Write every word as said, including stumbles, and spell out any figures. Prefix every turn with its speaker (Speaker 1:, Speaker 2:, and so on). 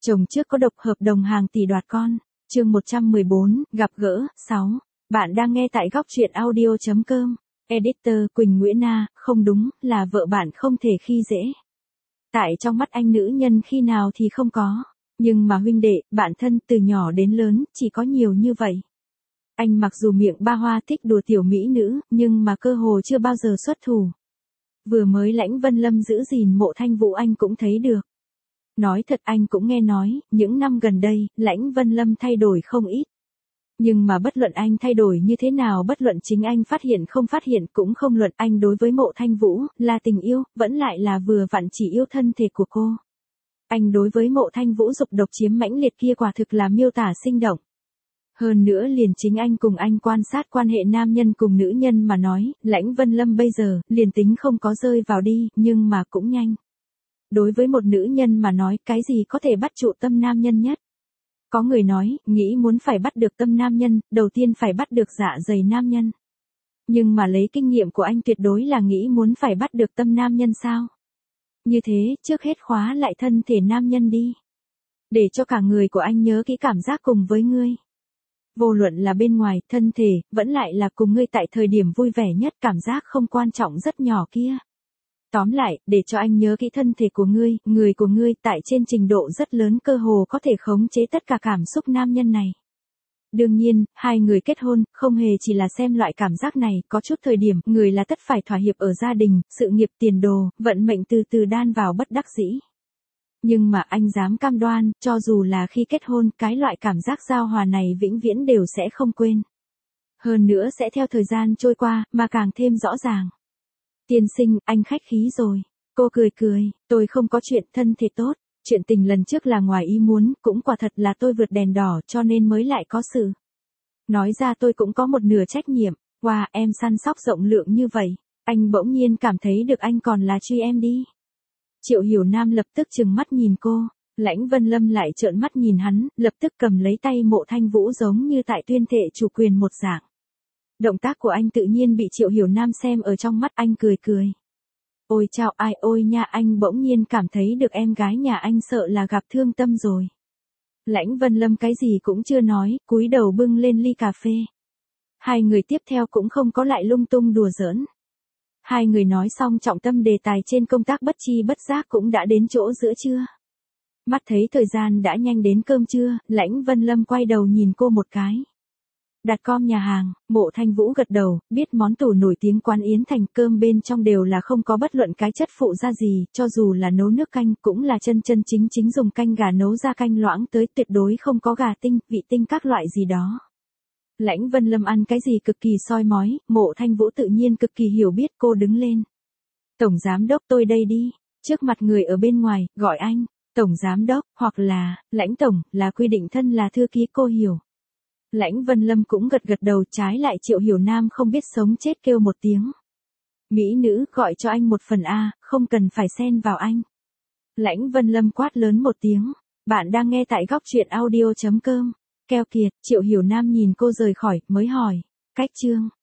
Speaker 1: Chồng trước có độc hợp đồng hàng tỷ đoạt con. Chương một trăm mười bốn, gặp gỡ, sáu. Bạn đang nghe tại góc truyện audio.com. Editor Quỳnh Nguyễn Na, không đúng, là vợ bạn không thể khi dễ. Tại trong mắt anh nữ nhân khi nào thì không có. Nhưng mà huynh đệ, bạn thân từ nhỏ đến lớn, chỉ có nhiều như vậy. Anh mặc dù miệng ba hoa thích đùa tiểu mỹ nữ, nhưng mà cơ hồ chưa bao giờ xuất thủ. Vừa mới Lãnh Vân Lâm giữ gìn Mộ Thanh Vũ anh cũng thấy được. Nói thật anh cũng nghe nói, những năm gần đây, Lãnh Vân Lâm thay đổi không ít. Nhưng mà bất luận anh thay đổi như thế nào, bất luận chính anh phát hiện không phát hiện cũng không luận, anh đối với Mộ Thanh Vũ, là tình yêu, vẫn lại là vừa vặn chỉ yêu thân thể của cô. Anh đối với Mộ Thanh Vũ dục độc chiếm mãnh liệt kia quả thực là miêu tả sinh động. Hơn nữa liền chính anh cùng anh quan sát quan hệ nam nhân cùng nữ nhân mà nói, Lãnh Vân Lâm bây giờ, liền tính không có rơi vào đi, nhưng mà cũng nhanh. Đối với một nữ nhân mà nói, cái gì có thể bắt trụ tâm nam nhân nhất? Có người nói, nghĩ muốn phải bắt được tâm nam nhân, đầu tiên phải bắt được dạ dày nam nhân. Nhưng mà lấy kinh nghiệm của anh tuyệt đối là nghĩ muốn phải bắt được tâm nam nhân sao? Như thế, trước hết khóa lại thân thể nam nhân đi. Để cho cả người của anh nhớ kỹ cảm giác cùng với ngươi. Vô luận là bên ngoài, thân thể, vẫn lại là cùng ngươi tại thời điểm vui vẻ nhất, cảm giác không quan trọng rất nhỏ kia. Tóm lại, để cho anh nhớ kỹ thân thể của ngươi, người của ngươi tại trên trình độ rất lớn cơ hồ có thể khống chế tất cả cảm xúc nam nhân này. Đương nhiên, hai người kết hôn, không hề chỉ là xem loại cảm giác này, có chút thời điểm, người là tất phải thỏa hiệp ở gia đình, sự nghiệp tiền đồ, vận mệnh từ từ đan vào bất đắc dĩ. Nhưng mà anh dám cam đoan, cho dù là khi kết hôn, cái loại cảm giác giao hòa này vĩnh viễn đều sẽ không quên. Hơn nữa sẽ theo thời gian trôi qua, mà càng thêm rõ ràng. Tiên sinh, anh khách khí rồi. Cô cười cười, tôi không có chuyện thân thể tốt. Chuyện tình lần trước là ngoài ý muốn, cũng quả thật là tôi vượt đèn đỏ cho nên mới lại có sự. Nói ra tôi cũng có một nửa trách nhiệm. Wow, em săn sóc rộng lượng như vậy. Anh bỗng nhiên cảm thấy được anh còn là truy em đi. Triệu Hiểu Nam lập tức trừng mắt nhìn cô. Lãnh Vân Lâm lại trợn mắt nhìn hắn, lập tức cầm lấy tay Mộ Thanh Vũ giống như tại tuyên thệ chủ quyền một dạng. Động tác của anh tự nhiên bị Triệu Hiểu Nam xem ở trong mắt, anh cười cười. Ôi chao ai ôi nha, anh bỗng nhiên cảm thấy được em gái nhà anh sợ là gặp thương tâm rồi. Lãnh Vân Lâm cái gì cũng chưa nói, cúi đầu bưng lên ly cà phê. Hai người tiếp theo cũng không có lại lung tung đùa giỡn. Hai người nói xong trọng tâm đề tài trên công tác, bất chi bất giác cũng đã đến chỗ giữa trưa. Mắt thấy thời gian đã nhanh đến cơm trưa, Lãnh Vân Lâm quay đầu nhìn cô một cái. Đặt com nhà hàng, Mộ Thanh Vũ gật đầu, biết món tủ nổi tiếng quán Yến Thành, cơm bên trong đều là không có bất luận cái chất phụ gia gì, cho dù là nấu nước canh cũng là chân chân chính chính dùng canh gà nấu ra canh loãng tới, tuyệt đối không có gà tinh, vị tinh các loại gì đó. Lãnh Vân Lâm ăn cái gì cực kỳ soi mói, Mộ Thanh Vũ tự nhiên cực kỳ hiểu biết, cô đứng lên. Tổng giám đốc tôi đây đi, trước mặt người ở bên ngoài, gọi anh, Tổng giám đốc, hoặc là, Lãnh Tổng, là quy định thân là thư ký, cô hiểu. Lãnh Vân Lâm cũng gật gật đầu, trái lại Triệu Hiểu Nam không biết sống chết kêu một tiếng. Mỹ nữ, gọi cho anh một phần A, không cần phải xen vào anh. Lãnh Vân Lâm quát lớn một tiếng. Bạn đang nghe tại góc truyện audio.com. Keo kiệt, Triệu Hiểu Nam nhìn cô rời khỏi, mới hỏi. Cách chương.